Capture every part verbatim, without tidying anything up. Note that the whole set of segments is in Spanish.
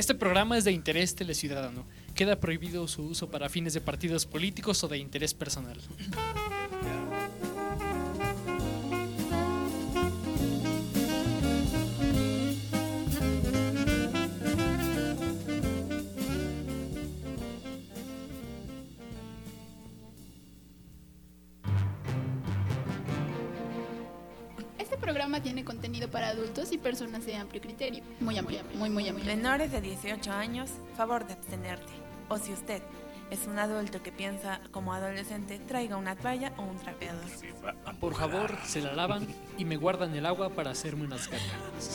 Este programa es de interés teleciudadano. Queda prohibido su uso para fines de partidos políticos o de interés personal. Este programa tiene contenido para adultos y personas de amplio criterio. Muy amplio, muy, muy amplio. Menores de dieciocho años, favor de abstenerte. O si usted es un adulto que piensa como adolescente, traiga una toalla o un trapeador. Por favor, se la lavan y me guardan el agua para hacerme unas gargaras.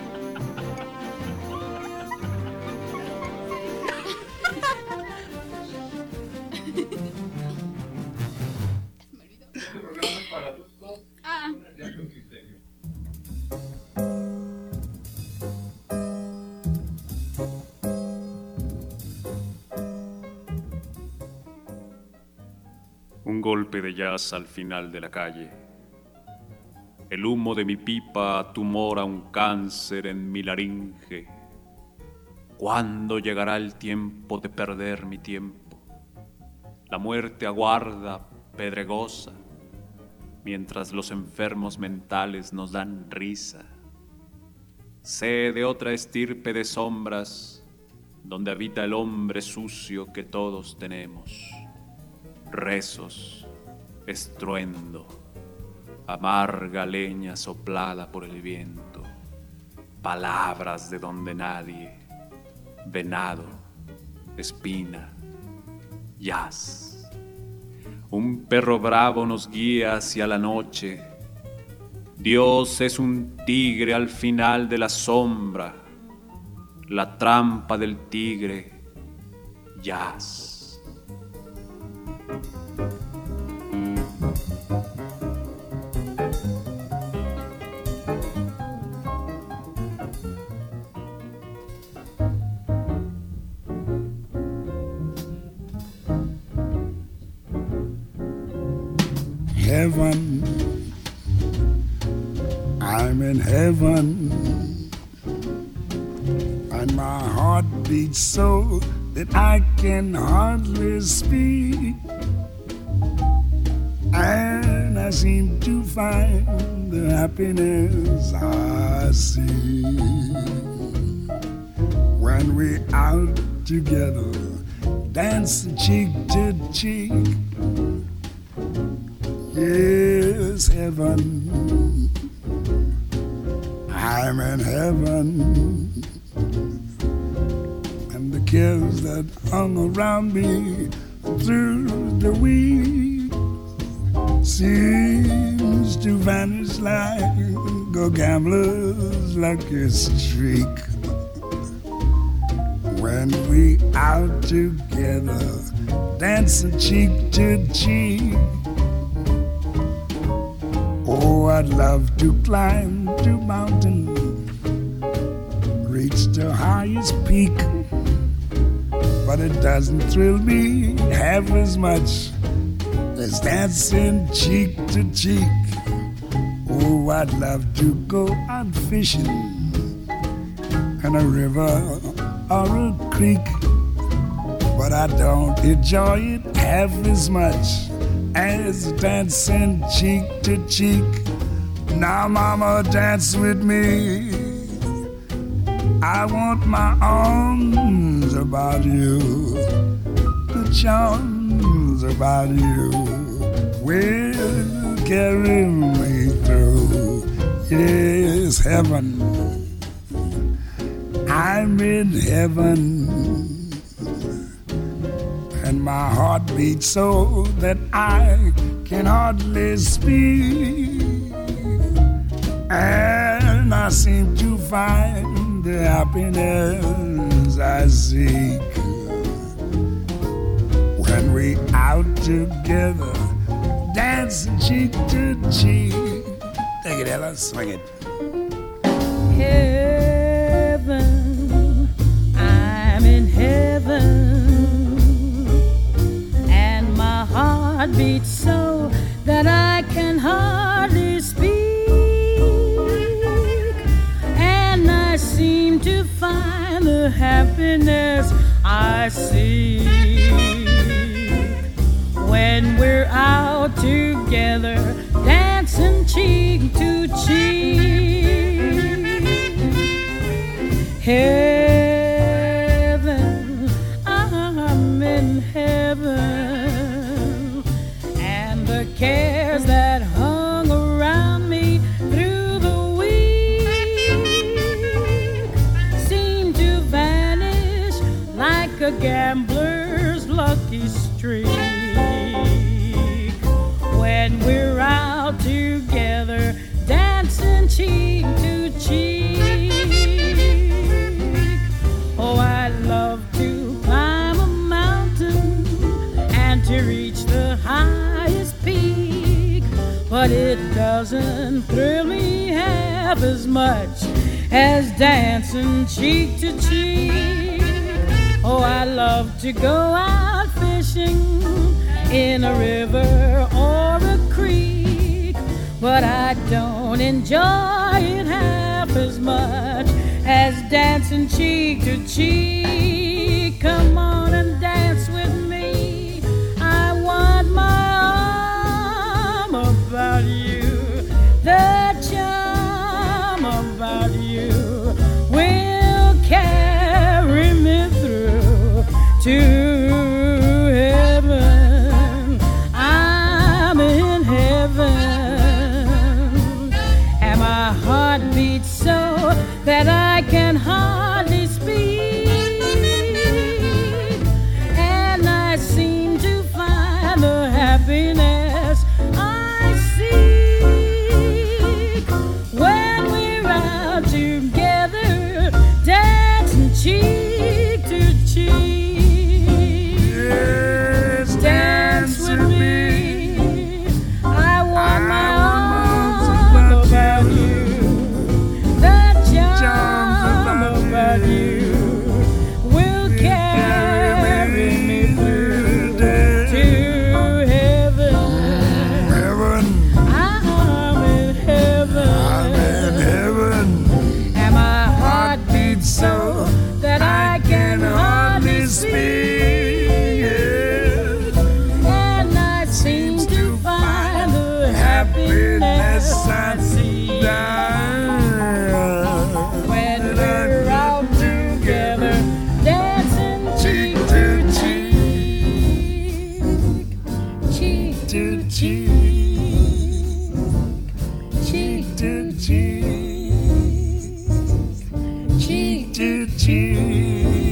Ah. Un golpe de jazz al final de la calle. El humo de mi pipa tumora un cáncer en mi laringe. ¿Cuándo llegará el tiempo de perder mi tiempo? La muerte aguarda, pedregosa, mientras los enfermos mentales nos dan risa. Sé de otra estirpe de sombras, donde habita el hombre sucio que todos tenemos. Rezos, estruendo, amarga leña soplada por el viento, palabras de donde nadie, venado, espina, jazz. Un perro bravo nos guía hacia la noche. Dios es un tigre al final de la sombra, la trampa del tigre, jazz. Heaven, I'm in heaven, and my heart beats so that I can hardly speak, and I seem to find the happiness I see when we're out together, dancing cheek to cheek. Yes, heaven, I'm in heaven, and the cares that hung around me through the week seems to vanish like a gambler's lucky streak. When we out together, dancing cheek to cheek. Oh, I'd love to climb to mountain, reach the highest peak, but it doesn't thrill me half as much as dancing cheek to cheek. Oh, I'd love to go out fishing in a river or a creek, but I don't enjoy it half as much as dancing cheek to cheek. Now, mama, dance with me. I want my arms about you, the charms about you will carry me through. Yes, heaven, I'm in heaven, and my heart beats so that I can hardly speak, and I seem to find the happiness I seek when we out together, dancing cheek to cheek. Take it, Ella, swing it. Heaven, I'm in heaven, heart beats so that I can hardly speak, and I seem to find the happiness happiness I see when we're out together, dancing cheek to cheek. Heaven, I'm in heaven, and the cares that hung around me through the week seem to vanish like a gambler's lucky streak. When we're out together, dancing cheek to cheek. Oh, I love to climb a mountain and to reach the highest peak, but it doesn't thrill me half as much as dancing cheek to cheek. Oh, I love to go out fishing in a river or a creek, but I don't enjoy it half as much as dancing cheek to cheek. Come on and dance with me. I want my arm about you. The charm about you will carry me through to heaven. I'm in heaven, and my heart beats so that I can hardly speak, and I seem to find the happiness I seek when we're out together, dancing cheek to cheek. Yes, Dance with me. I want my arms about about you. you. The charm Charms about about you. you will carry me through to heaven. Heaven, I'm in heaven, I'm in heaven. and my heart beats so that I can hardly speak, and I seem to find the happiness I see when we're out together, dancing cheek to cheek, cheek to cheek, cheek to cheek, cheek to cheek.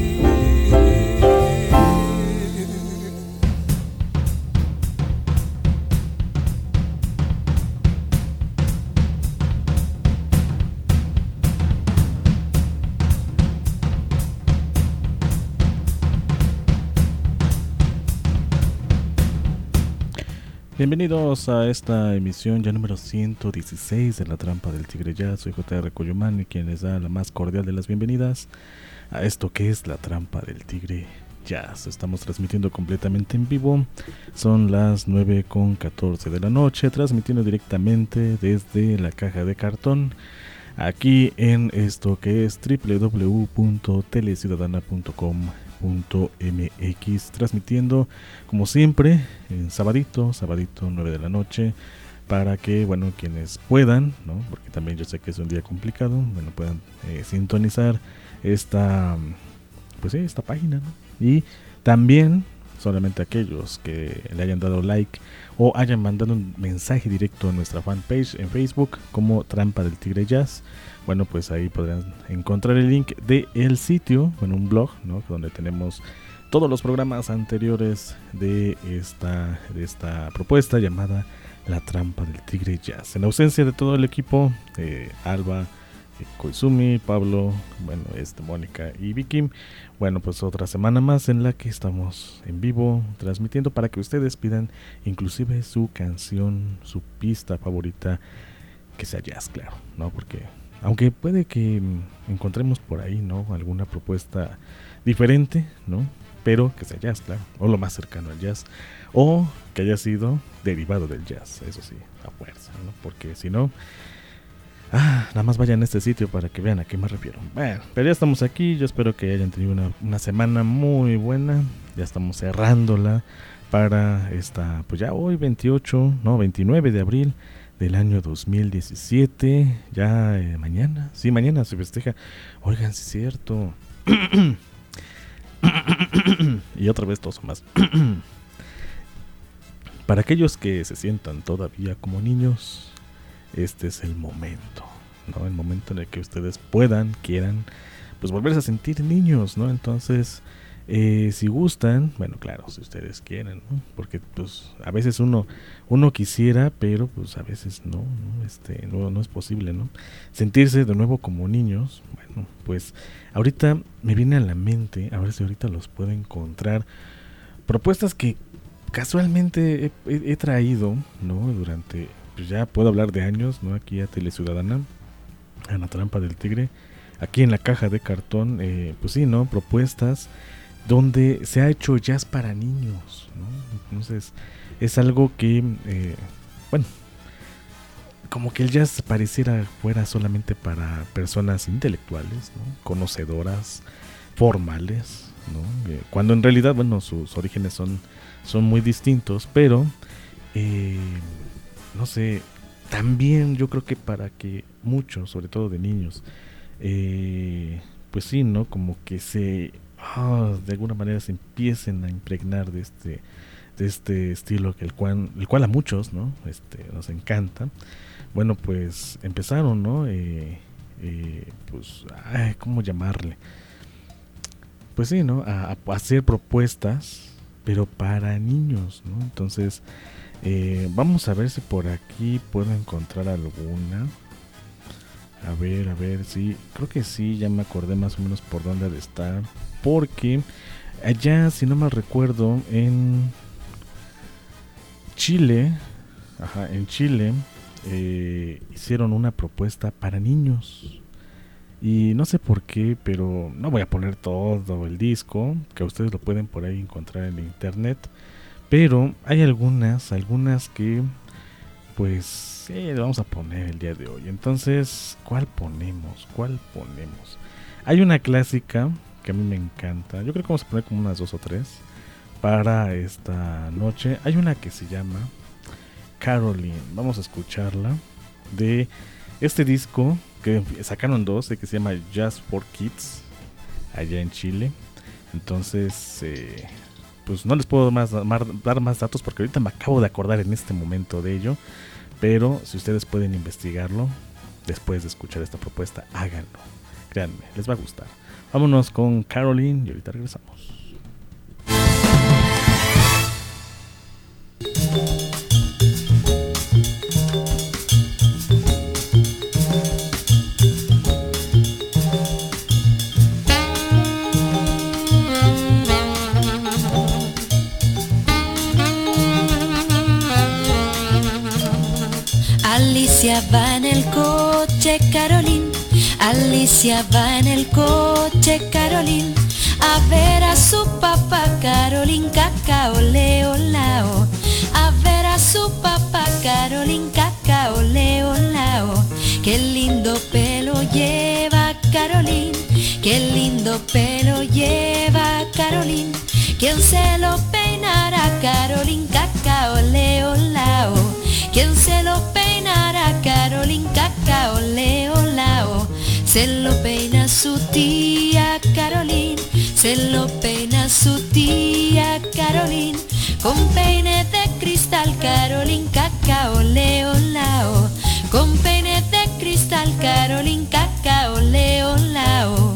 Bienvenidos a esta emisión ya número ciento dieciséis de La Trampa del Tigre Jazz. Soy J R Coyomán y quien les da la más cordial de las bienvenidas a esto que es La Trampa del Tigre Jazz. Estamos transmitiendo completamente en vivo. Son las nueve con catorce de la noche, transmitiendo directamente desde la caja de cartón aquí en esto que es doble u doble u doble u punto teleciudadana punto com punto m x, transmitiendo como siempre en sabadito, sabadito nueve de la noche, para que, bueno, quienes puedan, ¿no? Porque también yo sé que es un día complicado, bueno, puedan eh, sintonizar esta, pues sí, esta página, ¿no? Y también solamente aquellos que le hayan dado like o hayan mandado un mensaje directo a nuestra fanpage en Facebook como Trampa del Tigre Jazz, bueno, pues ahí podrán encontrar el link del sitio, bueno, un blog, ¿no? Donde tenemos todos los programas anteriores de esta, de esta propuesta llamada La Trampa del Tigre Jazz. En ausencia de todo el equipo, eh, Alba, eh, Koizumi, Pablo, bueno, este, Mónica y Vicky, bueno, pues otra semana más en la que estamos en vivo transmitiendo para que ustedes pidan inclusive su canción, su pista favorita, que sea jazz, claro, ¿no? Porque aunque puede que encontremos por ahí, ¿no? Alguna propuesta diferente, ¿no? Pero que sea jazz, claro, o lo más cercano al jazz, o que haya sido derivado del jazz, eso sí, a fuerza, ¿no? Porque si no, Ah, nada más vayan a este sitio para que vean a qué me refiero. Bueno, pero ya estamos aquí. Yo espero que hayan tenido una, una semana muy buena. Ya estamos cerrándola para esta, pues ya hoy veintiocho, no, veintinueve de abril del año dos mil diecisiete. Ya eh, mañana, sí, mañana se festeja. Oigan, sí es cierto. Y otra vez todos más. Para aquellos que se sientan todavía como niños, este es el momento, ¿no? El momento en el que ustedes puedan, quieran, pues volverse a sentir niños, ¿no? Entonces, eh, si gustan, bueno, claro, si ustedes quieren, ¿no? Porque pues a veces uno uno quisiera, pero pues a veces no, ¿no? Este, no, no es posible, ¿no? Sentirse de nuevo como niños. Bueno, pues ahorita me viene a la mente, a ver si ahorita los puedo encontrar, propuestas que casualmente he, he, he traído, ¿no? Durante, pues ya puedo hablar de años, ¿no? Aquí a Teleciudadana, a la Trampa del Tigre, aquí en la caja de cartón, eh, pues sí, ¿no? Propuestas donde se ha hecho jazz para niños, ¿no? Entonces es algo que, eh, bueno, como que el jazz pareciera fuera solamente para personas intelectuales, ¿no? Conocedoras, formales, ¿no? Eh, cuando en realidad, bueno, sus orígenes son, son muy distintos, pero eh, no sé, también yo creo que para que muchos, sobre todo de niños, eh, pues sí, ¿no? Como que se, oh, de alguna manera se empiecen a impregnar de este, de este estilo que el cual, el cual a muchos, ¿no? Este, nos encanta. Bueno, pues empezaron, ¿no? Eh, eh, pues, ay, ¿cómo llamarle? Pues sí, ¿no? A, a hacer propuestas, pero para niños, ¿no? Entonces, eh, vamos a ver si por aquí puedo encontrar alguna. A ver, a ver, sí, creo que sí, ya me acordé más o menos por dónde ha de estar. Porque allá, si no mal recuerdo, en Chile, ajá, en Chile, eh, hicieron una propuesta para niños. Y no sé por qué, pero no voy a poner todo el disco, que ustedes lo pueden por ahí encontrar en internet. Pero hay algunas, algunas que pues sí, vamos a poner el día de hoy. Entonces, ¿cuál ponemos? ¿Cuál ponemos? Hay una clásica que a mí me encanta. Yo creo que vamos a poner como unas dos o tres para esta noche. Hay una que se llama Caroline. Vamos a escucharla de este disco que sacaron dos, que se llama Just for Kids, allá en Chile. Entonces, eh, pues no les puedo más, más, dar más datos porque ahorita me acabo de acordar en este momento de ello. Pero si ustedes pueden investigarlo después de escuchar esta propuesta, háganlo. Créanme, les va a gustar. Vámonos con Caroline y ahorita regresamos. Alicia va en el coche, Caroline. Alicia va en el coche, Caroline. A ver a su papá, Caroline, cacao, leo, lao. A ver a su papá, Caroline, cacao, leo, lao. Qué lindo pelo lleva, Caroline. Qué lindo pelo lleva, Caroline. ¿Quién se lo peinará, Caroline, cacao, leo, lao? ¿Quién se lo peinará, Caroline, cacao, leo, lao? Se lo peina su tía Caroline, se lo peina su tía Caroline, con peine de cristal, Caroline, cacao, leo, lao. Con peine de cristal, Caroline, cacao, leo, lao.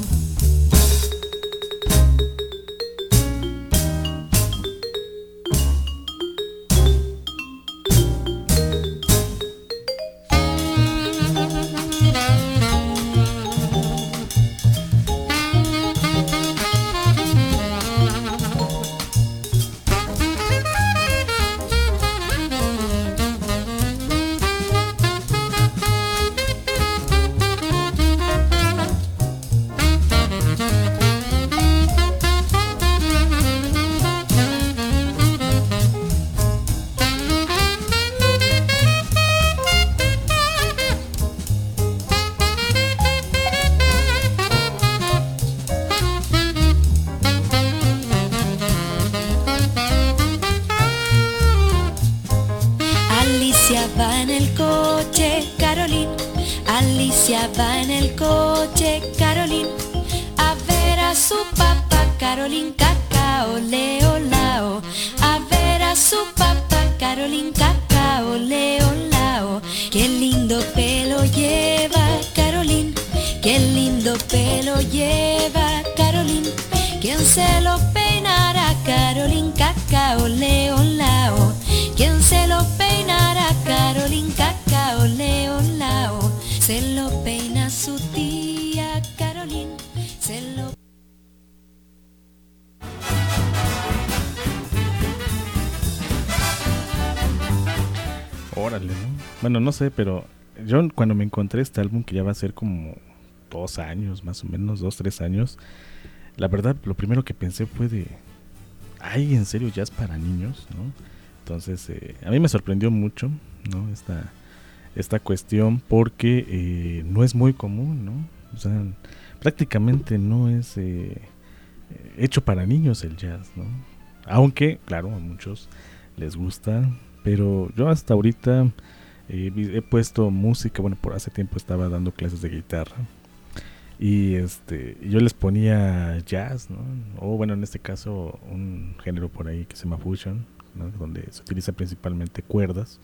Alicia va en el coche, Carolín, a ver a su papá, Carolín, cacao, leo, lao. A ver a su papá, Carolín, cacao, leo, lao. Qué lindo pelo lleva, Carolín, qué lindo pelo lleva, Carolín. ¿Quién se lo peinará, Carolín, cacao, leo, lao? ¿Quién se lo peinará, Carolín, cacao, leo, lao? Se lo peina su tía, Carolín, se lo... Órale, ¿no? Bueno, no sé, pero yo cuando me encontré este álbum, que ya va a ser como dos años, más o menos, dos, tres años, la verdad, lo primero que pensé fue de, ay, ¿en serio jazz para niños? ¿No? Entonces, eh, a mí me sorprendió mucho, ¿no? Esta, esta cuestión, porque eh, no es muy común, ¿no? O sea, prácticamente no es eh, hecho para niños el jazz, ¿no? Aunque, claro, a muchos les gusta, pero yo hasta ahorita eh, he puesto música. Bueno, por hace tiempo estaba dando clases de guitarra y este yo les ponía jazz, ¿no? O bueno, en este caso un género por ahí que se llama fusion, ¿no? Donde se utiliza principalmente cuerdas,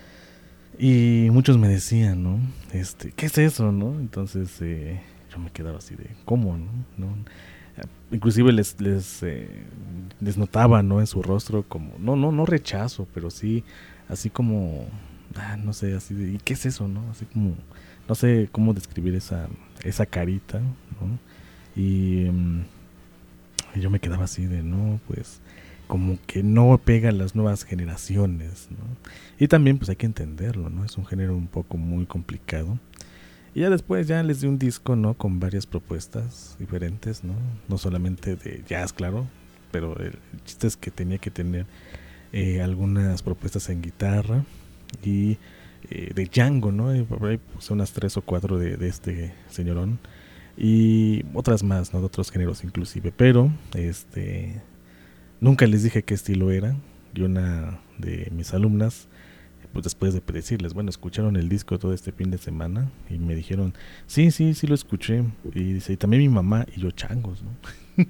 y muchos me decían, ¿no? Este, ¿qué es eso, no? Entonces eh, yo me quedaba así de, ¿cómo, no? ¿No? Inclusive les les, eh, les notaba, ¿no? En su rostro como, no, no, no rechazo, pero sí así como, ah, no sé, así de, ¿y qué es eso, no? Así como, no sé cómo describir esa, esa carita, ¿no? Y, um, y yo me quedaba así de, no, pues, como que no pega a las nuevas generaciones, ¿no? Y también, pues, hay que entenderlo, ¿no? Es un género un poco muy complicado. Y ya después ya les di un disco, ¿no? Con varias propuestas diferentes, ¿no? No solamente de jazz, claro, pero el chiste es que tenía que tener eh, algunas propuestas en guitarra y eh, de Django, ¿no? Y por ahí puse unas tres o cuatro de, de este señorón y otras más, ¿no? De otros géneros inclusive, pero este nunca les dije qué estilo era. Y una de mis alumnas, pues después de decirles, bueno, escucharon el disco todo este fin de semana y me dijeron, sí, sí, sí lo escuché. Y dice, y también mi mamá, y yo, changos, ¿no?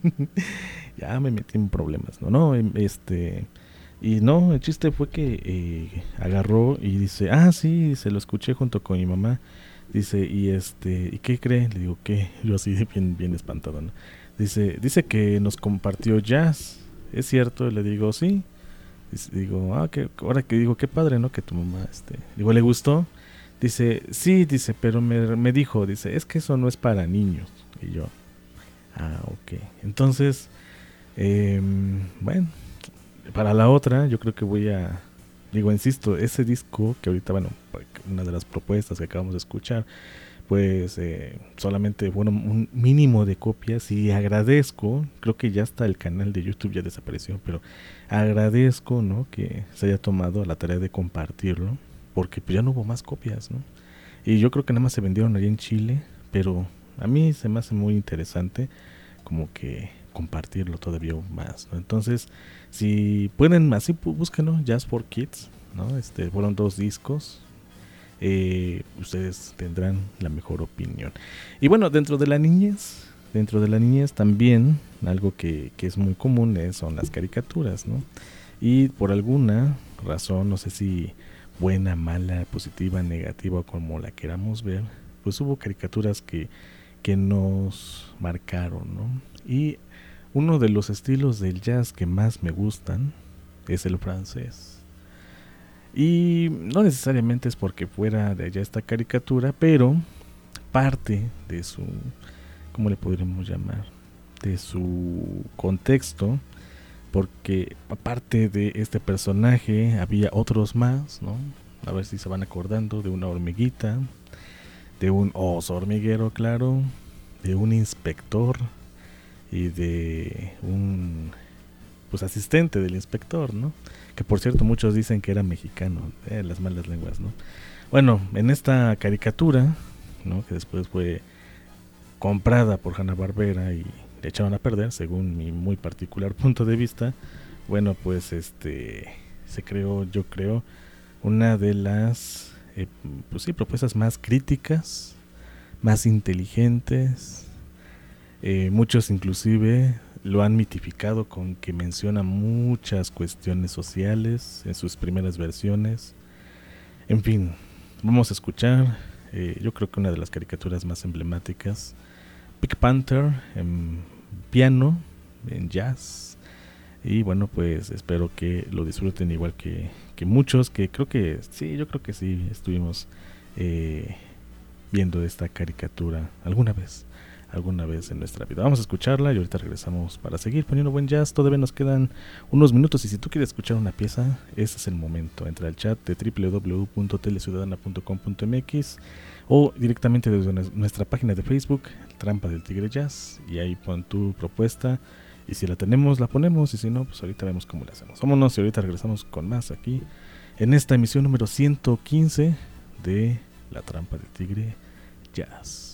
Ya me metí en problemas, ¿no? No, este, y no, el chiste fue que eh, agarró y dice, ah, sí, dice, lo escuché junto con mi mamá. Dice, y este, ¿y qué cree? Le digo, ¿qué? Yo así bien, bien espantado, ¿no? Dice, dice que nos compartió jazz, ¿es cierto? Le digo, sí. Digo, ah, que ahora que digo, qué padre, ¿no? Que tu mamá, este, digo, ¿le gustó? Dice, sí, dice, pero me, me dijo, dice, es que eso no es para niños. Y yo, ah, ok. Entonces, eh, bueno, para la otra, yo creo que voy a, digo, insisto, ese disco que ahorita, bueno, una de las propuestas que acabamos de escuchar, pues eh, solamente fueron un mínimo de copias, y agradezco, creo que ya hasta el canal de YouTube ya desapareció, pero agradezco, ¿no? Que se haya tomado la tarea de compartirlo, porque pues ya no hubo más copias, ¿no? Y yo creo que nada más se vendieron allá en Chile, pero a mí se me hace muy interesante como que compartirlo todavía más, ¿no? Entonces, si pueden, así búsquenlo, Jazz for Kids, ¿no? Este, fueron dos discos. Eh, ustedes tendrán la mejor opinión. Y bueno, dentro de la niñez, dentro de la niñez también algo que, que es muy común es, son las caricaturas, ¿no? Y por alguna razón, no sé si buena, mala, positiva, negativa, como la queramos ver, pues hubo caricaturas que, que nos marcaron, ¿no? Y uno de los estilos del jazz que más me gustan es el francés. Y no necesariamente es porque fuera de allá esta caricatura, pero parte de su, ¿cómo le podríamos llamar? De su contexto, porque aparte de este personaje había otros más, ¿no? A ver si se van acordando, de una hormiguita, de un oso hormiguero, claro, de un inspector y de un, pues, asistente del inspector, ¿no? Que por cierto muchos dicen que era mexicano, eh, las malas lenguas, ¿no? Bueno, en esta caricatura, ¿no? Que después fue comprada por Hanna-Barbera y le echaron a perder, según mi muy particular punto de vista, bueno, pues este se creó, yo creo, una de las eh, pues sí, propuestas más críticas más inteligentes. Eh, muchos inclusive lo han mitificado con que menciona muchas cuestiones sociales en sus primeras versiones. En fin, vamos a escuchar, eh, yo creo que una de las caricaturas más emblemáticas, Pink Panther en piano, en jazz. Y bueno, pues espero que lo disfruten igual que, que muchos, que creo que sí, yo creo que sí estuvimos eh, viendo esta caricatura alguna vez, alguna vez en nuestra vida. Vamos a escucharla y ahorita regresamos para seguir poniendo buen jazz. Todavía nos quedan unos minutos y si tú quieres escuchar una pieza, ese es el momento. Entra al chat de doble u doble u doble u punto teleciudadana punto com punto m x o directamente desde nuestra página de Facebook, Trampa del Tigre Jazz, y ahí pon tu propuesta. Y si la tenemos, la ponemos, y si no, pues ahorita vemos cómo la hacemos. Vámonos y ahorita regresamos con más aquí en esta emisión número ciento quince de La Trampa del Tigre Jazz.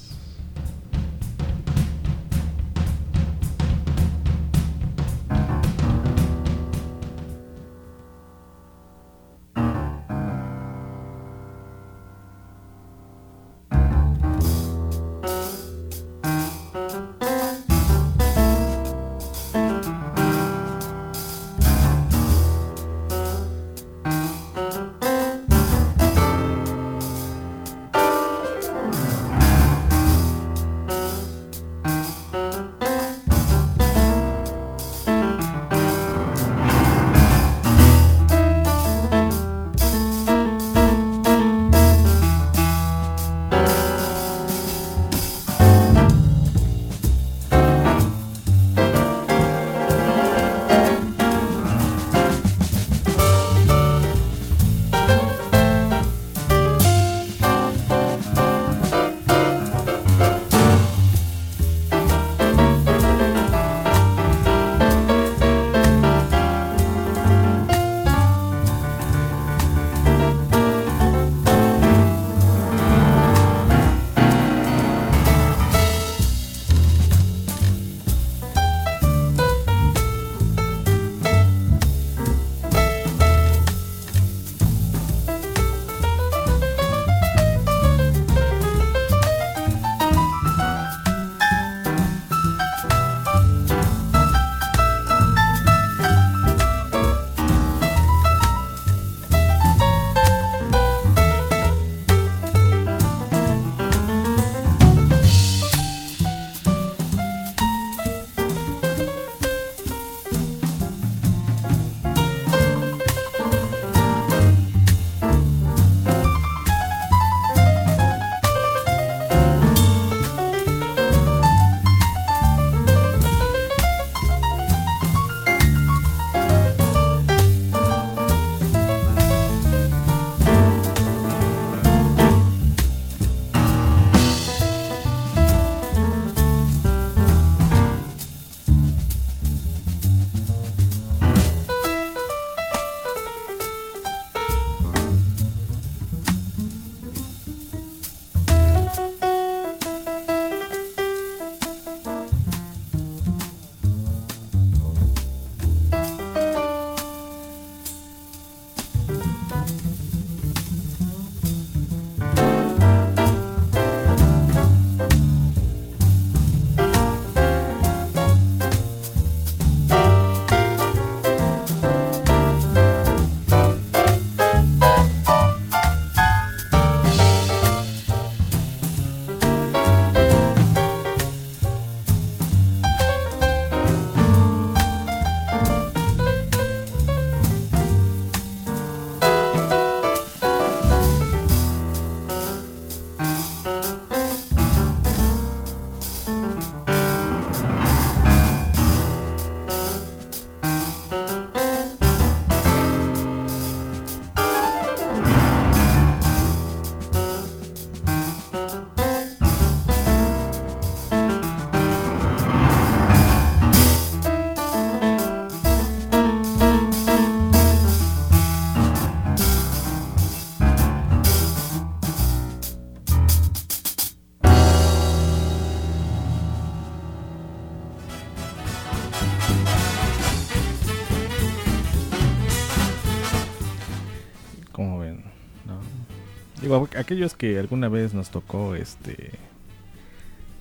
Digo, aquellos que alguna vez nos tocó este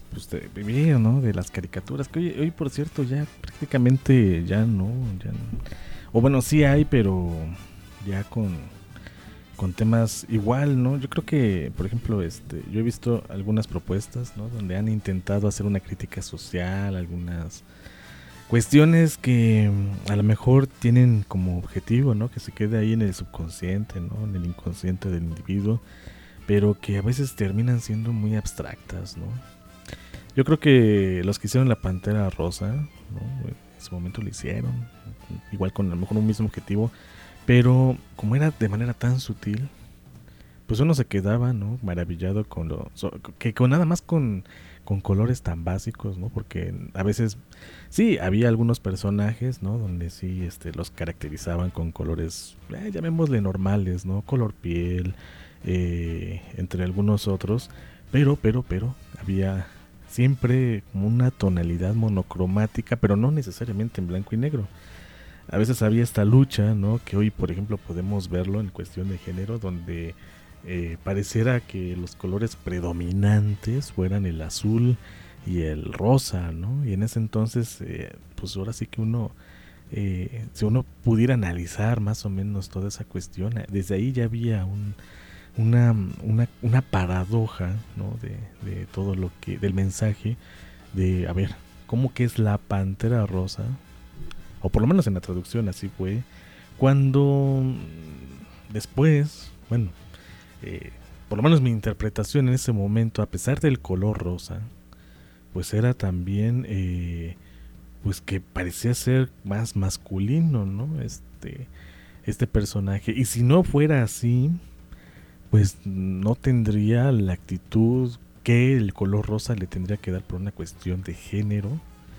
pues de vivir, ¿no? De las caricaturas, que hoy, hoy por cierto ya prácticamente ya no, ya no. O bueno, sí hay, pero ya con, con temas igual, ¿no? Yo creo que, por ejemplo, este, yo he visto algunas propuestas, ¿no? Donde han intentado hacer una crítica social, algunas cuestiones que a lo mejor tienen como objetivo, ¿no? Que se quede ahí en el subconsciente, ¿no? En el inconsciente del individuo, pero que a veces terminan siendo muy abstractas, ¿no? Yo creo que los que hicieron la Pantera Rosa, ¿no? En su momento lo hicieron, igual con a lo mejor un mismo objetivo, pero como era de manera tan sutil, pues uno se quedaba, ¿no? Maravillado con lo que con nada más con con colores tan básicos, ¿no? Porque a veces sí había algunos personajes, ¿no? Donde sí este los caracterizaban con colores, eh, llamémosle normales, ¿no? Color piel, eh, entre algunos otros, pero pero pero había siempre como una tonalidad monocromática, pero no necesariamente en blanco y negro. A veces había esta lucha, ¿no? Que hoy, por ejemplo, podemos verlo en cuestión de género, donde eh, pareciera que los colores predominantes fueran el azul y el rosa, ¿no? Y en ese entonces, eh, pues ahora sí que uno, eh, si uno pudiera analizar más o menos toda esa cuestión, desde ahí ya había un Una, una, una paradoja, ¿no? de, de todo lo que, del mensaje de, a ver, ¿cómo que es la Pantera Rosa? O por lo menos en la traducción así fue, cuando después, bueno, eh, por lo menos mi interpretación en ese momento, a pesar del color rosa, pues era también, eh, pues que parecía ser más masculino, ¿no? Este, este personaje, y si no fuera así, pues no tendría la actitud que el color rosa le tendría que dar por una cuestión de género.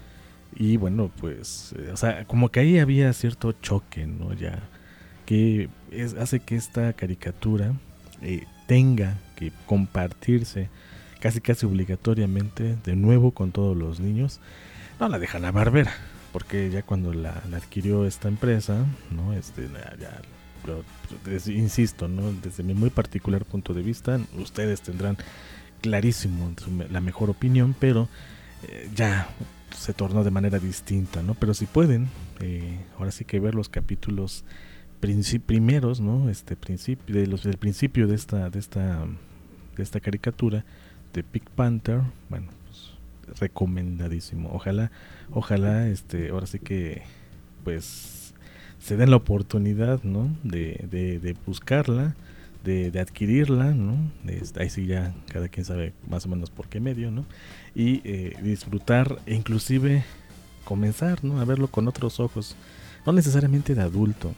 Y bueno, pues, eh, o sea, como que ahí había cierto choque, ¿no? Ya, que es, hace que esta caricatura eh, tenga que compartirse casi casi obligatoriamente de nuevo con todos los niños. No la dejan a Barbera, porque ya cuando la, la adquirió esta empresa, ¿no? Este, ya... ya Pero, desde, insisto, ¿no? Desde mi muy particular punto de vista, ustedes tendrán clarísimo la mejor opinión, pero eh, ya se tornó de manera distinta, ¿no? Pero si pueden, eh, ahora sí que ver los capítulos princip- primeros, ¿no? Este principio de los del principio de esta de esta de esta caricatura de Pink Panther, bueno, pues, recomendadísimo. Ojalá, ojalá, este, ahora sí que, pues se den la oportunidad, ¿no? De, de, de buscarla, de, de adquirirla, ¿no? De, ahí sí ya cada quien sabe más o menos por qué medio, ¿no? Y eh, disfrutar e inclusive comenzar, ¿no? A verlo con otros ojos, no necesariamente de adulto,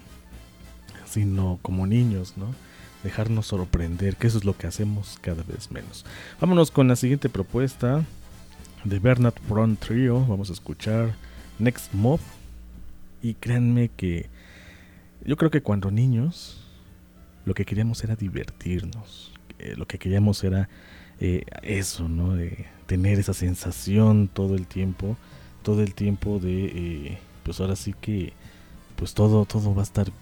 sino como niños, ¿no? Dejarnos sorprender, que eso es lo que hacemos cada vez menos. Vámonos con la siguiente propuesta de Bernard Front Trio. Vamos a escuchar Next Mob. Y créanme que yo creo que cuando niños lo que queríamos era divertirnos, eh, lo que queríamos era eh, eso, ¿no? De tener esa sensación todo el tiempo, todo el tiempo de, eh, pues ahora sí que, pues todo, todo va a estar,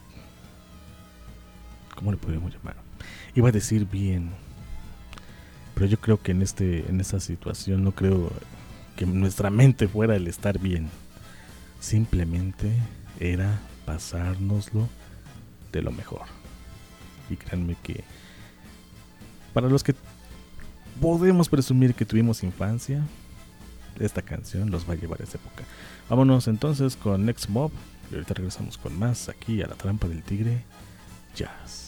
¿cómo le podríamos llamar? Iba a decir bien, pero yo creo que en este, en esta situación no creo que nuestra mente fuera el estar bien. Simplemente era pasárnoslo de lo mejor. Y créanme que para los que podemos presumir que tuvimos infancia, esta canción los va a llevar a esa época. Vámonos entonces con Next Mob y ahorita regresamos con más aquí a La Trampa del Tigre Jazz.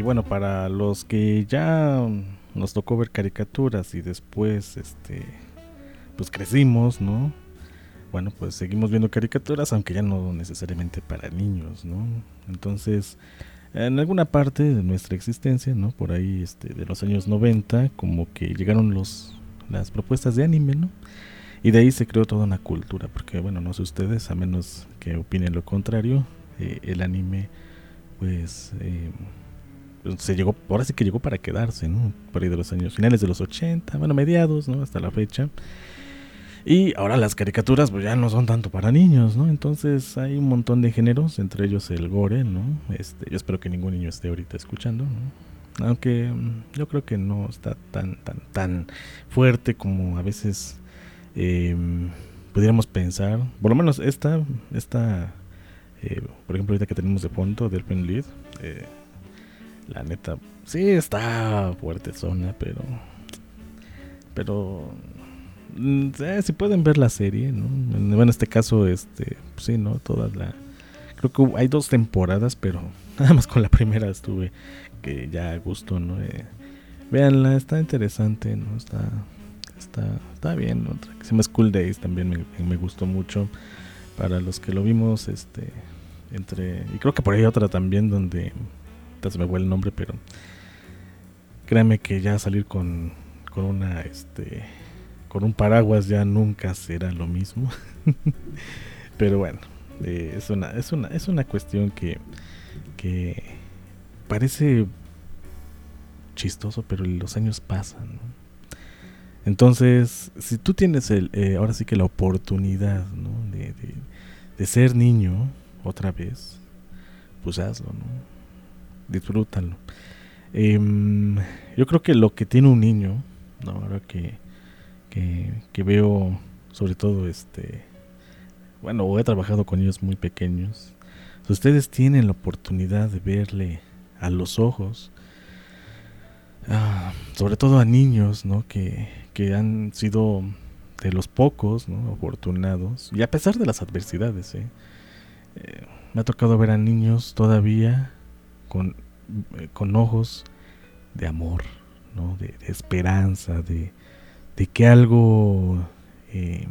bueno, para los que ya nos tocó ver caricaturas y después, este, pues crecimos, ¿no? Bueno, pues seguimos viendo caricaturas, aunque ya no necesariamente para niños, ¿no? Entonces, en alguna parte de nuestra existencia, ¿no? Por ahí, este, de los años noventa, como que llegaron los las propuestas de anime, ¿no? Y de ahí se creó toda una cultura, porque, bueno, no sé ustedes, a menos que opinen lo contrario, eh, el anime, pues, eh, se llegó, ahora sí que llegó para quedarse, ¿no? Por ahí de los años finales de los ochenta, bueno, mediados, ¿no? Hasta la fecha. Y ahora las caricaturas pues ya no son tanto para niños, ¿no? Entonces hay un montón de géneros, entre ellos el gore, ¿no? Este, yo espero que ningún niño esté ahorita escuchando, ¿no? Aunque yo creo que no está tan, tan, tan fuerte como a veces eh, pudiéramos pensar. Por lo menos esta, esta eh, por ejemplo, ahorita que tenemos de fondo del Pen Lead, eh, la neta, sí está fuerte zona, pero, pero, eh, si pueden ver la serie, ¿no? Bueno, en este caso, este, pues sí, ¿no? Toda la, creo que hay dos temporadas, pero nada más con la primera estuve que ya a gusto, ¿no? Eh, véanla, está interesante, ¿no? Está, está, está bien, ¿no? Otra que se llama School Days también me, me gustó mucho para los que lo vimos, este, entre, y creo que por ahí hay otra también donde se me fue el nombre, pero créanme que ya salir con, con una, este, con un paraguas ya nunca será lo mismo. Pero bueno, eh, es una, es una, es una cuestión que, que parece chistoso, pero los años pasan, ¿no? Entonces, si tú tienes el, eh, ahora sí que la oportunidad, ¿no? de, de, de ser niño otra vez, pues hazlo, ¿no? Disfrútalo. Eh, yo creo que lo que tiene un niño, ¿no? Ahora que, que, que veo, sobre todo, este, bueno, he trabajado con niños muy pequeños. Si ustedes tienen la oportunidad de verle a los ojos, ah, sobre todo a niños, ¿no? Que, que han sido de los pocos, ¿no? Afortunados, y a pesar de las adversidades, ¿eh? Eh, me ha tocado ver a niños todavía con, eh, con ojos de amor, ¿no? de, de esperanza, de, de que algo eh,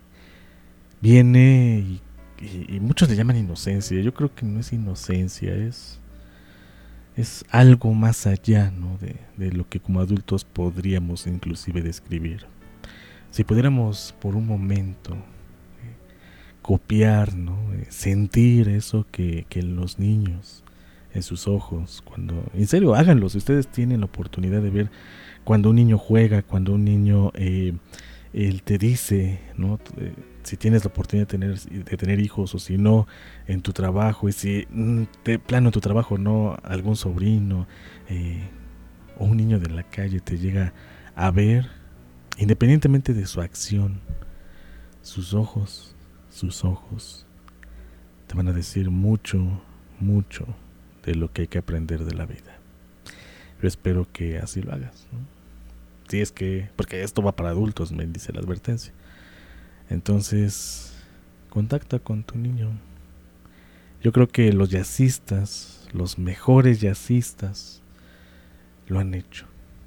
viene y, y, y muchos le llaman inocencia. Yo creo que no es inocencia, es, es algo más allá, ¿no? de, de lo que como adultos podríamos inclusive describir. Si pudiéramos por un momento copiar, ¿no? sentir eso que, que los niños en sus ojos, cuando, en serio, háganlo. Si ustedes tienen la oportunidad de ver cuando un niño juega, cuando un niño eh, él te dice, ¿no? Eh, si tienes la oportunidad de tener, de tener hijos, o si no, en tu trabajo, y si de plano en tu trabajo no, algún sobrino eh, o un niño de la calle te llega a ver, independientemente de su acción, sus ojos, sus ojos te van a decir mucho, mucho de lo que hay que aprender de la vida. Yo espero que así lo hagas, ¿no? Si es que, porque esto va para adultos, me dice la advertencia. Entonces, contacta con tu niño. Yo creo que los jazzistas, los mejores jazzistas, lo han hecho.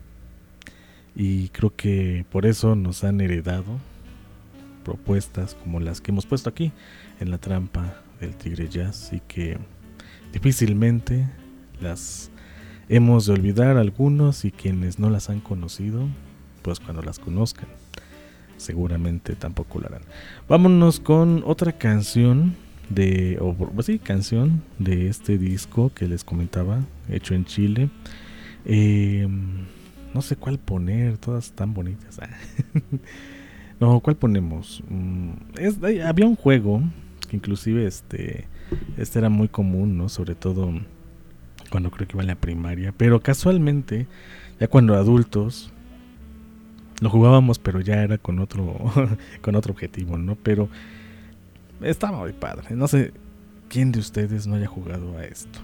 Y creo que por eso nos han heredado propuestas como las que hemos puesto aquí en la trampa del Tigre Jazz, y que difícilmente las hemos de olvidar algunos, y quienes no las han conocido, pues cuando las conozcan seguramente tampoco lo harán. Vámonos con otra canción de, o pues sí, canción de este disco que les comentaba, hecho en Chile. Eh, no sé cuál poner, todas tan bonitas. No, ¿cuál ponemos? Es, había un juego que inclusive este, este era muy común, ¿no? Sobre todo cuando creo que iba en la primaria, pero casualmente ya cuando adultos lo jugábamos, pero ya era con otro con otro objetivo, ¿no? Pero estaba muy padre. No sé quién de ustedes no haya jugado a esto.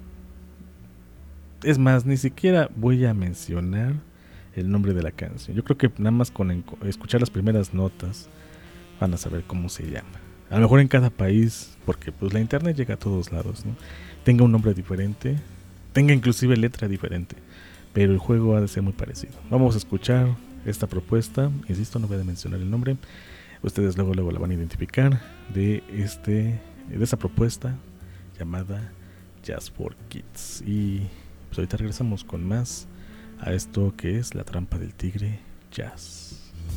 Es más, ni siquiera voy a mencionar el nombre de la canción. Yo creo que nada más con enco- escuchar las primeras notas van a saber cómo se llama. A lo mejor en cada país, porque pues la internet llega a todos lados, ¿no? Tenga un nombre diferente, tenga inclusive letra diferente, pero el juego ha de ser muy parecido. Vamos a escuchar esta propuesta, insisto, no voy a mencionar el nombre, ustedes luego luego la van a identificar, de este de esa propuesta llamada Jazz for Kids. Y pues ahorita regresamos con más a esto que es La Trampa del Tigre Jazz.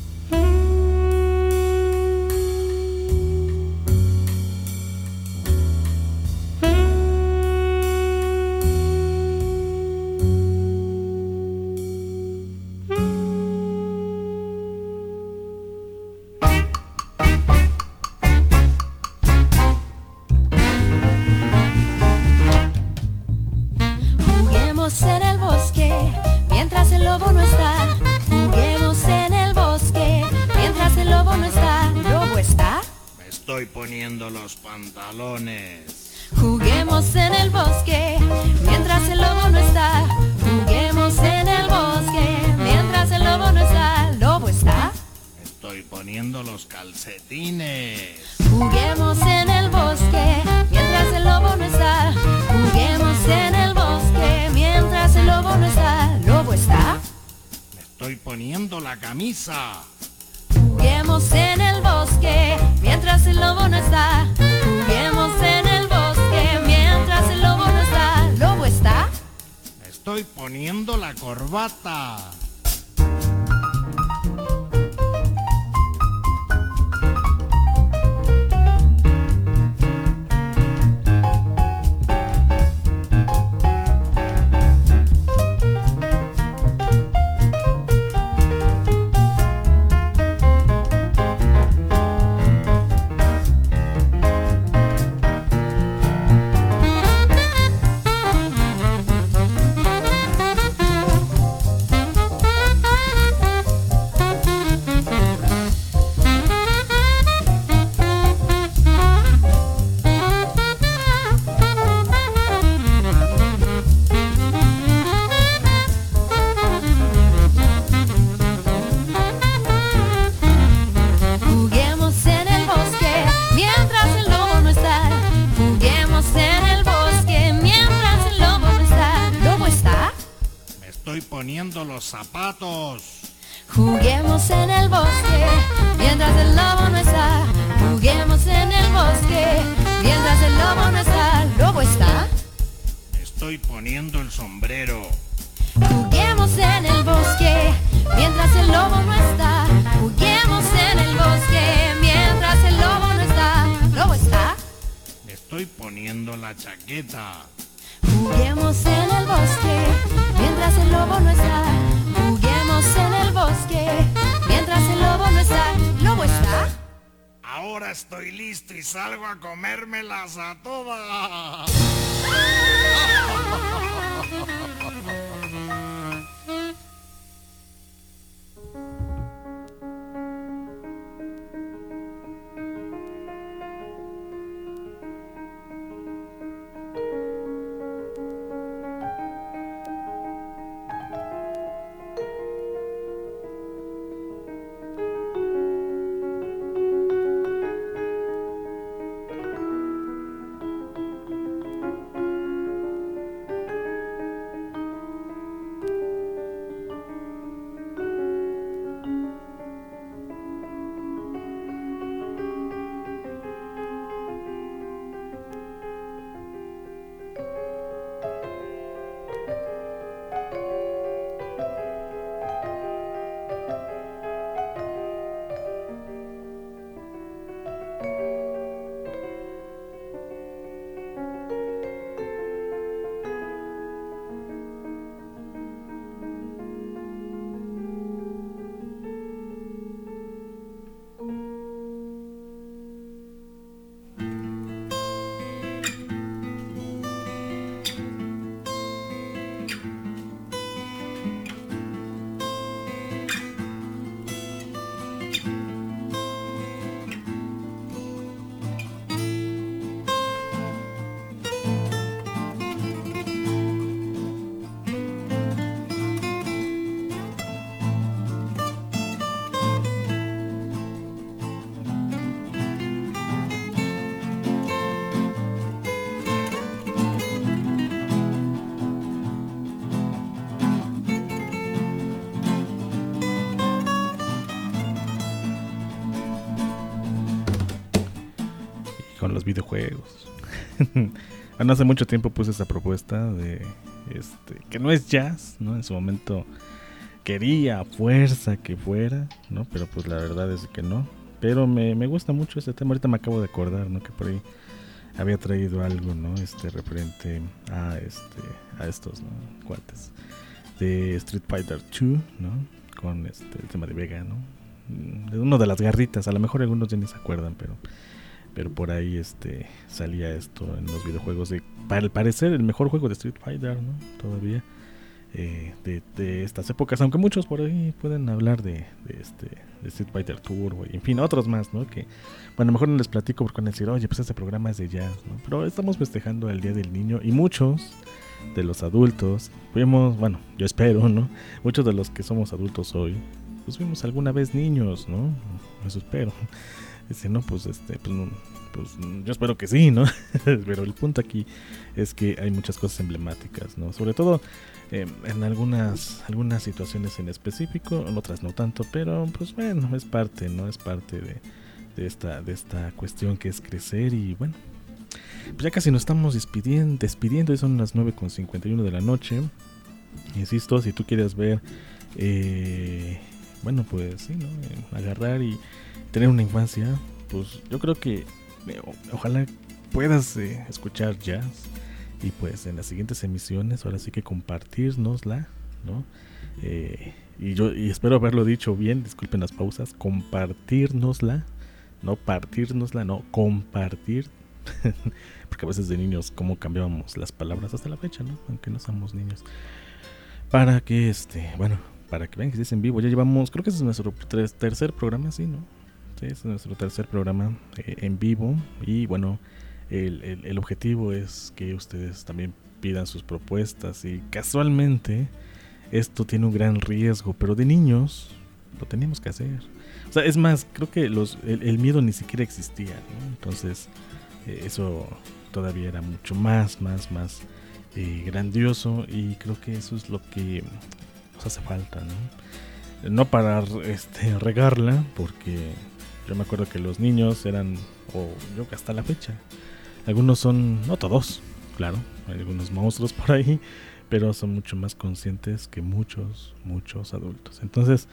Poniendo los pantalones. Juguemos en el bosque mientras el lobo no está. Juguemos en el bosque mientras el lobo no está. ¿Lobo está? Estoy poniendo los calcetines. Juguemos en el bosque mientras el lobo no está. Juguemos en el bosque mientras el lobo no está. ¿Lobo está? Estoy poniendo la camisa. Juguemos en el bosque mientras el lobo no está. Juguemos en el bosque mientras el lobo no está. ¿Lobo está? Estoy poniendo la corbata. Zapatos. Juguemos en el bosque mientras el lobo no está. Juguemos en el bosque mientras el lobo no está. ¿Lobo está? Estoy poniendo el sombrero. Juguemos en el bosque mientras el lobo no está. Juguemos en el bosque mientras el lobo no está. ¿Lobo está? Estoy poniendo la chaqueta. Juguemos en el bosque mientras el lobo no está. Juguemos en el bosque mientras el lobo no está. ¿Lobo está? Ahora estoy listo y salgo a comérmelas a todas. videojuegos. Bueno, hace mucho tiempo puse esa propuesta de este que no es jazz, ¿no? En su momento quería a fuerza que fuera, ¿no? Pero pues la verdad es que no. Pero me, me gusta mucho ese tema. Ahorita me acabo de acordar, ¿no? Que por ahí había traído algo, ¿no? Este referente a este a estos, ¿no? Cuates de Street Fighter dos, ¿no? Con este el tema de Vega, ¿no? De uno de las garritas, a lo mejor algunos ya ni se acuerdan, pero pero por ahí este salía esto en los videojuegos de, para el parecer, el mejor juego de Street Fighter, ¿no? Todavía eh, de, de estas épocas, aunque muchos por ahí pueden hablar de, de este de Street Fighter Turbo y en fin, otros más, ¿no? Que bueno, a lo mejor no les platico porque van a decir, oye, pues este programa es de jazz, ¿no? Pero estamos festejando el Día del Niño y muchos de los adultos fuimos, bueno, yo espero, ¿no? Muchos de los que somos adultos hoy, pues fuimos alguna vez niños, ¿no? Eso espero. Dice, no, pues este, pues, no, pues yo espero que sí, ¿no? Pero el punto aquí es que hay muchas cosas emblemáticas, ¿no? Sobre todo eh, en algunas algunas situaciones en específico, en otras no tanto, pero pues bueno, es parte, ¿no? Es parte de, de esta de esta cuestión que es crecer y bueno, pues ya casi nos estamos despidiendo, despidiendo y son las nueve con cincuenta y uno de la noche. Insisto, si tú quieres ver, eh, bueno, pues sí, ¿no? Eh, agarrar y tener una infancia, pues yo creo que eh, o- ojalá puedas eh, escuchar jazz y pues en las siguientes emisiones ahora sí que compartirnosla, ¿no? Eh, y yo y espero haberlo dicho bien, disculpen las pausas, compartirnosla, no partirnosla, no, compartir, porque a veces de niños cómo cambiábamos las palabras hasta la fecha, ¿no? Aunque no somos niños. Para que este, bueno, para que vean que sí es en vivo, ya llevamos, creo que ese es nuestro tres- tercer programa, sí, ¿no? Sí, es nuestro tercer programa eh, en vivo y bueno, el, el, el objetivo es que ustedes también pidan sus propuestas y casualmente esto tiene un gran riesgo, pero de niños lo teníamos que hacer. O sea, es más, creo que los, el, el miedo ni siquiera existía, ¿no? Entonces eh, eso todavía era mucho más, más, más eh, grandioso y creo que eso es lo que nos hace falta, ¿no? No para este, regarla, porque yo me acuerdo que los niños eran, o yo que hasta la fecha, algunos son, no todos, claro, hay algunos monstruos por ahí, pero son mucho más conscientes que muchos, muchos adultos. Entonces,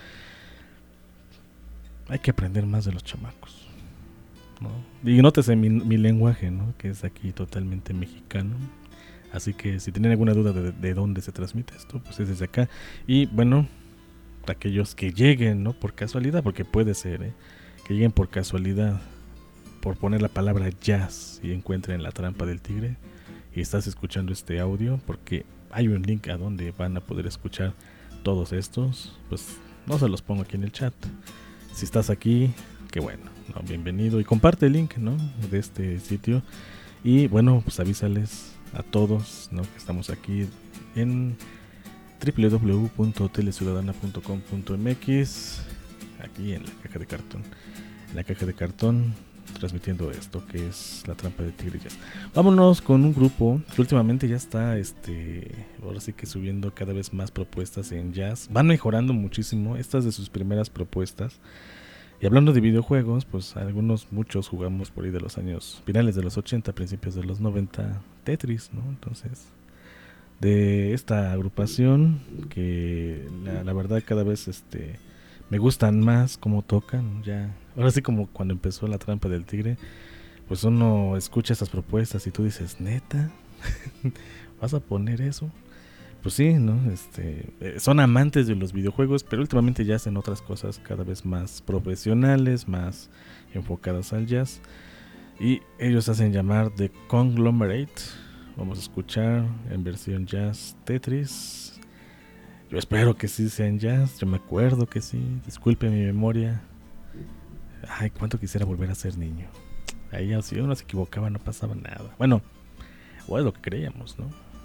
hay que aprender más de los chamacos, ¿no? Y nótese mi, mi lenguaje, ¿no? Que es aquí totalmente mexicano. Así que si tienen alguna duda de, de dónde se transmite esto, pues es desde acá. Y bueno, aquellos que lleguen, ¿no? Por casualidad, porque puede ser, ¿eh? Que lleguen por casualidad, por poner la palabra jazz y encuentren La Trampa del Tigre y estás escuchando este audio, porque hay un link a donde van a poder escuchar todos estos, pues no se los pongo aquí en el chat. Si estás aquí, qué bueno, ¿no? Bienvenido y comparte el link, ¿no? De este sitio y bueno, pues avísales a todos, ¿no? Que estamos aquí en doble u doble u doble u punto teleciudadana punto com punto m x, aquí en la caja de cartón, en la caja de cartón, transmitiendo esto que es La Trampa de Tigre Jazz. Vámonos con un grupo que últimamente ya está, este, ahora sí que subiendo cada vez más propuestas en jazz. Van mejorando muchísimo estas de sus primeras propuestas. Y hablando de videojuegos, pues algunos, muchos jugamos por ahí de los años finales de los ochenta, principios de los noventa, Tetris, ¿no? Entonces, de esta agrupación que la, la verdad cada vez este me gustan más cómo tocan, ya ahora sí como cuando empezó La Trampa del Tigre, pues uno escucha estas propuestas y tú dices, ¿neta? ¿Vas a poner eso? Pues sí, ¿no? Este, eh, son amantes de los videojuegos, pero últimamente ya hacen otras cosas cada vez más profesionales, más enfocadas al jazz. Y ellos hacen llamar The Conglomerate. Vamos a escuchar en versión jazz Tetris. Yo espero que sí sea en jazz, yo me acuerdo que sí. Disculpe mi memoria. Ay, cuánto quisiera volver a ser niño. Ahí si uno se equivocaba no pasaba nada. Bueno, o es lo que creíamos, ¿no?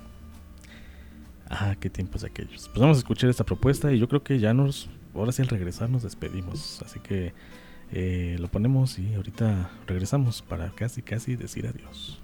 Ah, qué tiempos aquellos. Pues vamos a escuchar esta propuesta y yo creo que ya nos, ahora sí al regresar nos despedimos. Así que eh, lo ponemos y ahorita regresamos para casi casi decir adiós.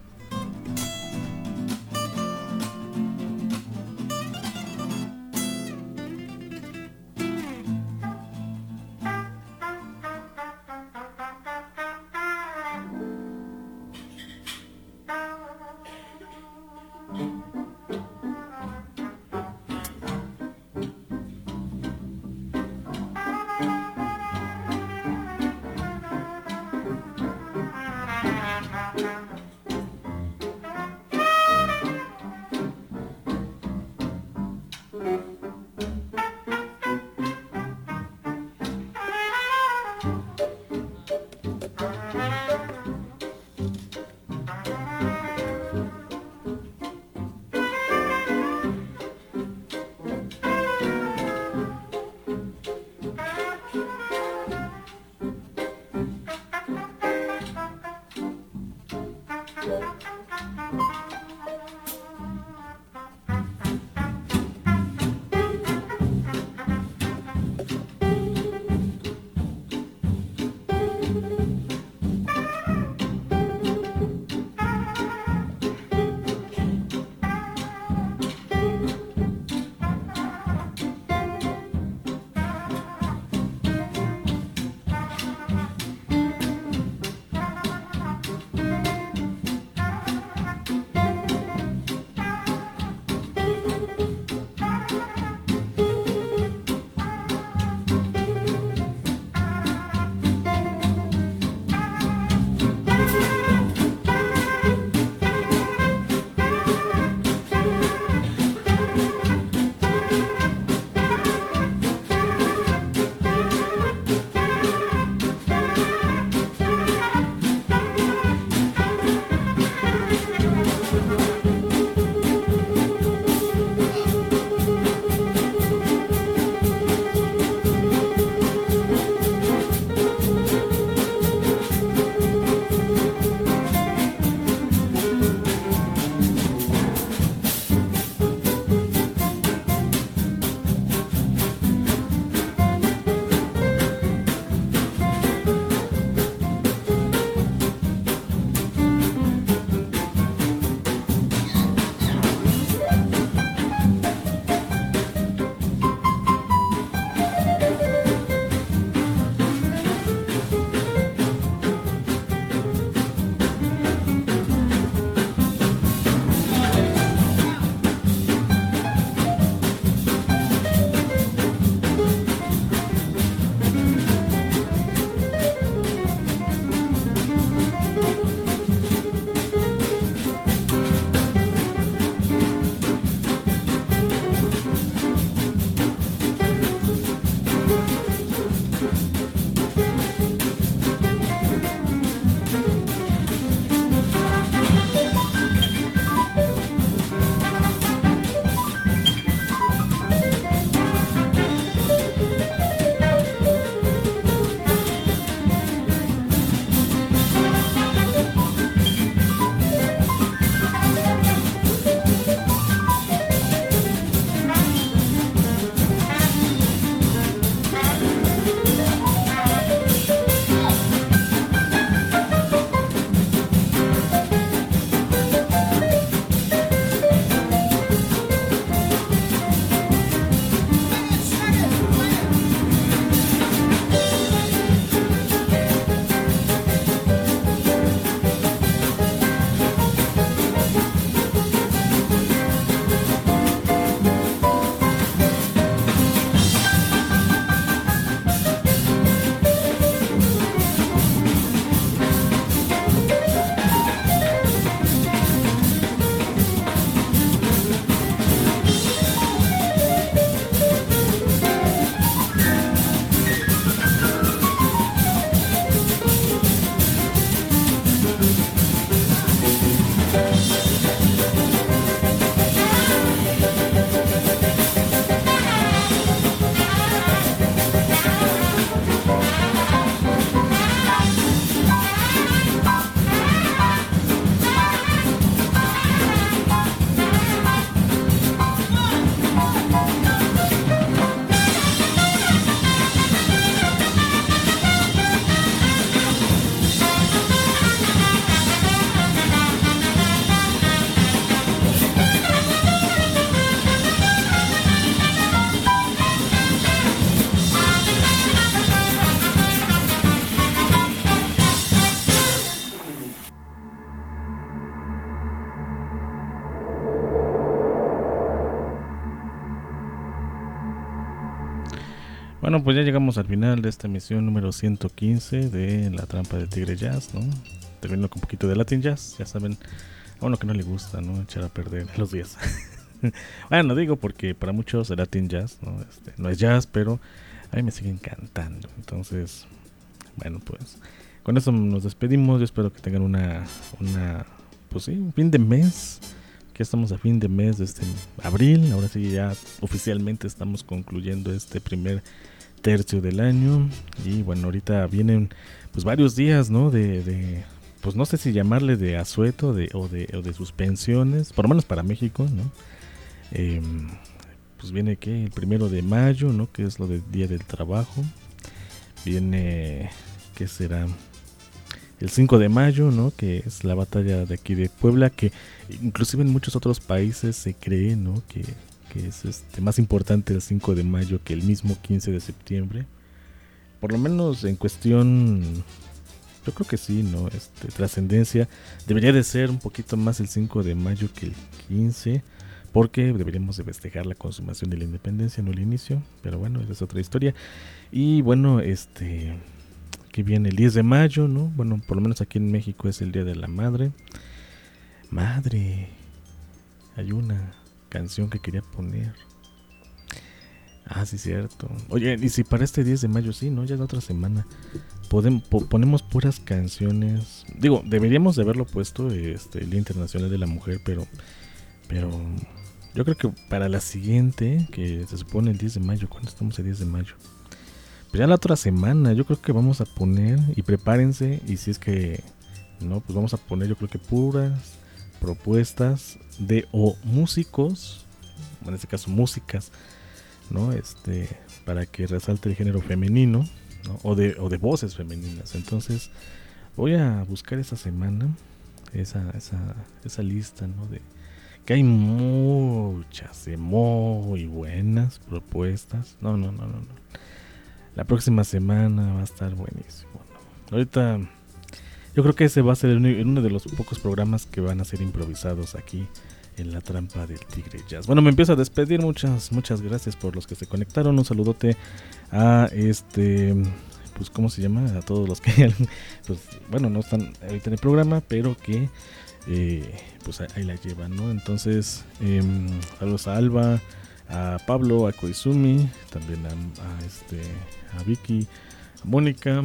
Bueno, pues ya llegamos al final de esta emisión número ciento quince de La Trampa del Tigre Jazz, ¿no? Termino con un poquito de Latin Jazz, ya saben, a uno que no le gusta, ¿no? Echar a perder los días. Bueno, digo porque para muchos el Latin Jazz, ¿no? Este, no es jazz, pero a mí me sigue encantando. Entonces, bueno, pues con eso nos despedimos. Yo espero que tengan una, una pues sí, un fin de mes. Que estamos a fin de mes de este abril. Ahora sí ya oficialmente estamos concluyendo este primer tercio del año. Y bueno, ahorita vienen pues varios días, ¿no? De, de pues no sé si llamarle de asueto de, o, de, o de suspensiones, por lo menos para México, ¿no? Eh, pues viene que el primero de mayo, ¿no? Que es lo del Día del Trabajo. Viene, ¿qué será? El cinco de mayo, ¿no? Que es la batalla de aquí de Puebla, que inclusive en muchos otros países se cree, ¿no? Que, que es este, más importante el cinco de mayo que el mismo quince de septiembre. Por lo menos en cuestión, yo creo que sí, ¿no? Este, trascendencia, debería de ser un poquito más el cinco de mayo que el quince, porque deberíamos de festejar la consumación de la independencia, no el inicio, pero bueno, esa es otra historia. Y bueno, este, que viene el diez de mayo, ¿no? Bueno, por lo menos aquí en México es el Día de la Madre. Madre, hay una canción que quería poner. Ah, sí, cierto. Oye, y si para este diez de mayo, sí, ¿no? Ya es la otra semana. Podemos, po- ponemos puras canciones. Digo, deberíamos de haberlo puesto este, el Día Internacional de la Mujer, pero... Pero... Yo creo que para la siguiente, que se supone el diez de mayo, ¿cuándo estamos el diez de mayo? Pues ya la otra semana, yo creo que vamos a poner, y prepárense, y si es que no, pues vamos a poner yo creo que puras propuestas de o músicos, en este caso músicas, ¿no? Este, para que resalte el género femenino, ¿no? O de, o de voces femeninas. Entonces, voy a buscar esta semana esa, esa, esa lista, ¿no? De que hay muchas, de muy buenas propuestas. No, no, no, no, no. La próxima semana va a estar buenísimo, ¿no? Ahorita, yo creo que ese va a ser el, uno de los pocos programas que van a ser improvisados aquí en La Trampa del Tigre Jazz. Bueno, me empiezo a despedir. Muchas, muchas gracias por los que se conectaron. Un saludote a este, pues, ¿cómo se llama? A todos los que, pues, bueno, no están ahorita en el programa, pero que Eh, pues ahí la llevan, ¿no? Entonces, eh, saludos a Alba, a Pablo, a Koizumi, también a, a, este, a Vicky, a Mónica,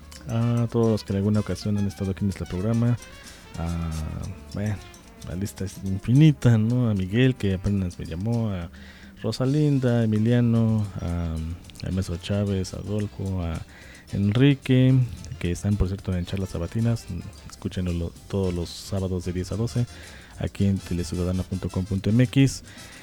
a todos los que en alguna ocasión han estado aquí en este programa, a, bueno, la lista es infinita, ¿no? A Miguel, que apenas me llamó, a Rosalinda, a Emiliano, a, a Maestro Chávez, a Adolfo, a Enrique, que están por cierto en charlas sabatinas. Escúchenlo todos los sábados de diez a doce aquí en teleciudadana punto com punto m x.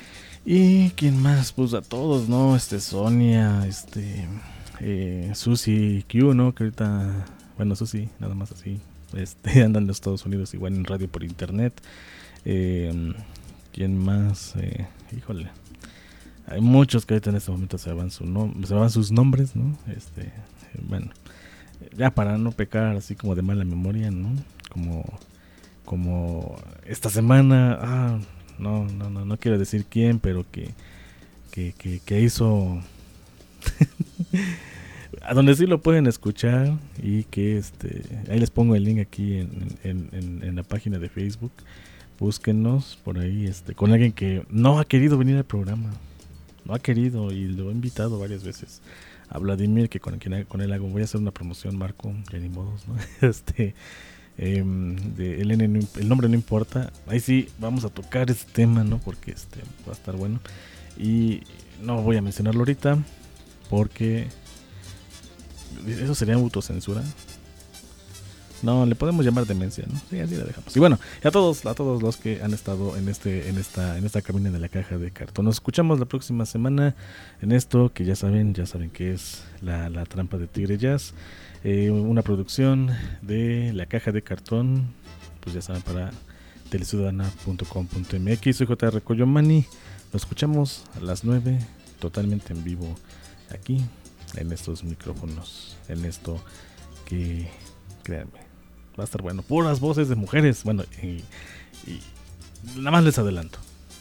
Y quién más, pues a todos, ¿no? Este Sonia, este eh, Susi Q, ¿no? Que ahorita, bueno, Susi, nada más así, este andan en los Estados Unidos igual en radio por internet. Eh, quién más, eh, híjole, hay muchos que ahorita en este momento se van su nom- se van sus nombres, ¿no? Este, eh, bueno, ya para no pecar así como de mala memoria, ¿no? Como, como esta semana, ah, no, no, no, no quiero decir quién, pero que, que, que, que hizo, a donde sí lo pueden escuchar y que este, ahí les pongo el link aquí en, en, en, en la página de Facebook, búsquenos por ahí, este, con alguien que no ha querido venir al programa, no ha querido y lo he invitado varias veces. A Vladimir, que con quien con él hago, voy a hacer una promoción, Marco, ya ni modos, ¿no? Este, eh, de el, N, el nombre no importa, ahí sí vamos a tocar ese tema, ¿no? Porque este va a estar bueno y no voy a mencionarlo ahorita porque eso sería autocensura. No, le podemos llamar demencia, ¿no? Sí, así la dejamos. Y bueno, y a todos, a todos los que han estado en este, en esta, en esta cabina de la caja de cartón. Nos escuchamos la próxima semana en esto que ya saben, ya saben que es la, la trampa de Tigre Jazz, eh, una producción de la caja de cartón, pues ya saben, para teleciudadana punto com punto m x. Soy J R Coyomani. Nos escuchamos a las nueve, totalmente en vivo aquí en estos micrófonos, en esto que, créanme, va a estar bueno. Puras voces de mujeres. Bueno, y, y nada más les adelanto.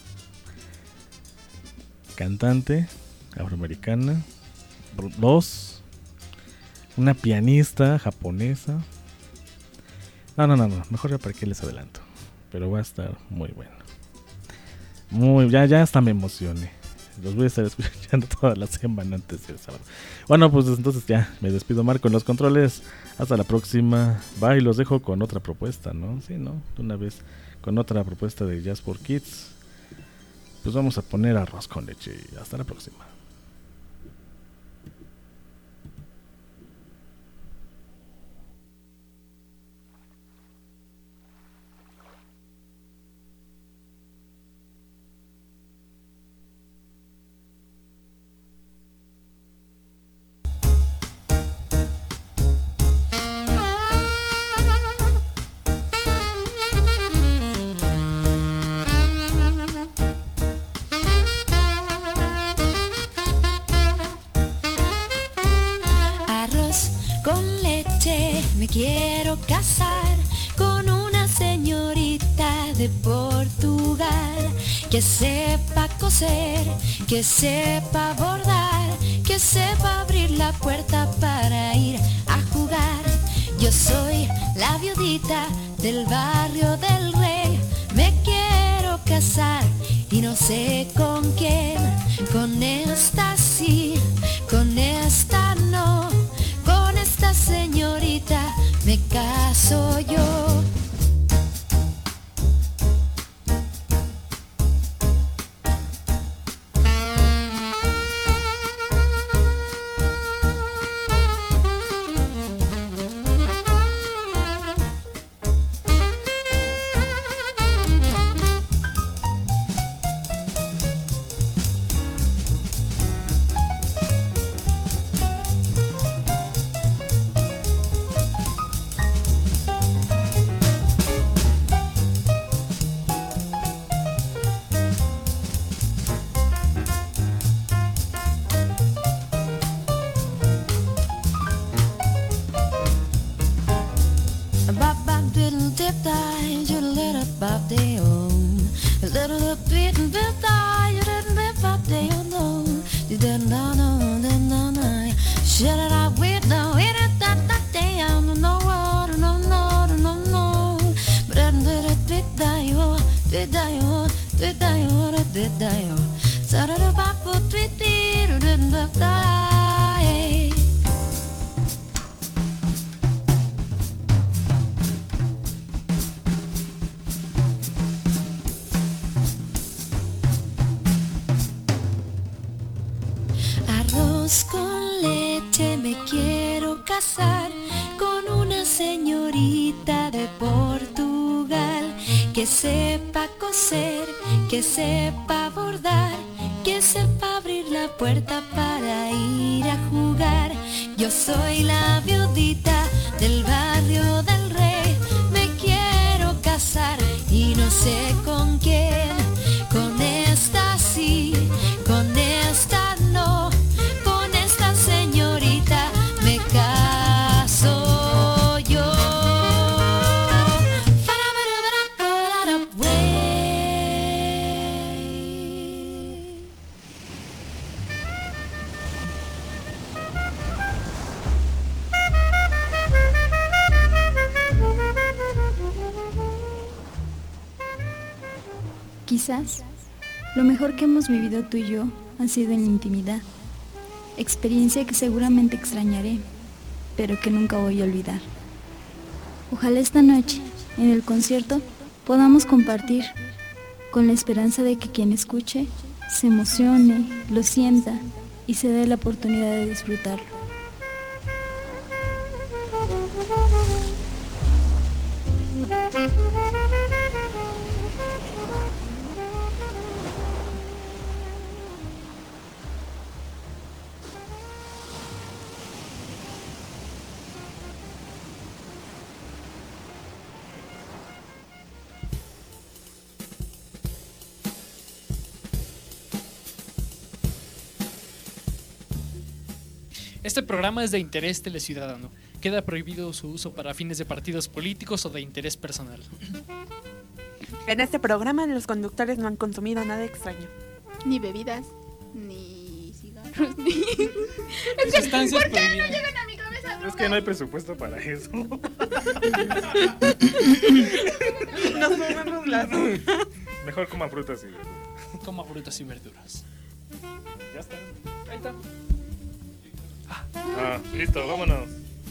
Cantante afroamericana. Dos. Una pianista japonesa. No, no, no, no. Mejor ya para qué les adelanto. Pero va a estar muy bueno. Muy, ya, ya hasta me emocioné. Los voy a estar escuchando toda la semana antes del sábado. Bueno, pues entonces ya me despido, Marco, en los controles. Hasta la próxima. Bye, los dejo con otra propuesta, ¿no? Sí, ¿no? De una vez con otra propuesta de Jazz for Kids. Pues vamos a poner arroz con leche. Hasta la próxima. quiero casar con una señorita de Portugal que sepa coser, que sepa bordar, que sepa abrir la puerta para ir a jugar. Yo soy la viudita del barrio del Rey, me quiero casar y no sé con quién, con esta sí, con esta no, con esta señorita me caso yo. Arroz con leche, me quiero casar con una señorita de Portugal que sepa coser, que sepa bordar, que sepa abrir la puerta para ir a jugar. Yo soy la viudita del barrio del Rey, me quiero casar y no sé con quién, con esta sí, con esta no, con esta señorita me caso yo. Quizás lo mejor que hemos vivido tú y yo ha sido en la intimidad, experiencia que seguramente extrañaré, pero que nunca voy a olvidar. Ojalá esta noche, en el concierto, podamos compartir, con la esperanza de que quien escuche se emocione, lo sienta y se dé la oportunidad de disfrutarlo. Este programa es de interés teleciudadano. Queda prohibido su uso para fines de partidos políticos o de interés personal. En este programa los conductores no han consumido nada extraño. Ni bebidas, ni cigarros, ni... Es que, ¿por qué no llegan a mi cabeza? Es que no hay presupuesto para eso. Nos movemos las... Mejor coman frutas y verduras. Coma frutas y verduras. Ya está. Ahí está. Ah, listo, vámonos.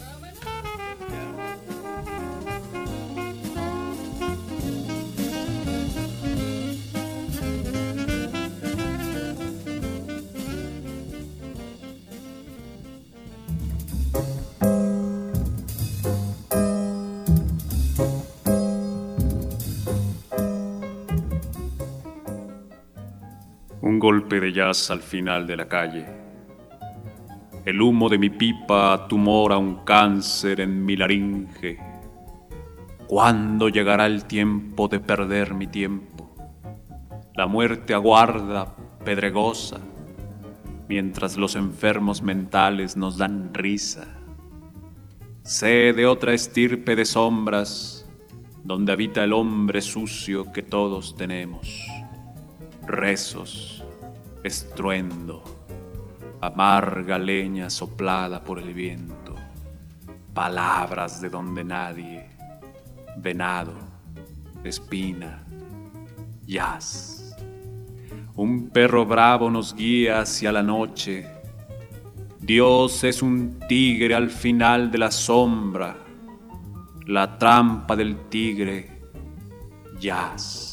Un golpe de jazz al final de la calle. El humo de mi pipa tumora un cáncer en mi laringe. ¿Cuándo llegará el tiempo de perder mi tiempo? La muerte aguarda, pedregosa, mientras los enfermos mentales nos dan risa. Sé de otra estirpe de sombras, donde habita el hombre sucio que todos tenemos. Rezos, estruendo, amarga leña soplada por el viento, palabras de donde nadie, venado, espina, jazz. Un perro bravo nos guía hacia la noche. Dios es un tigre al final de la sombra, la trampa del tigre, jazz.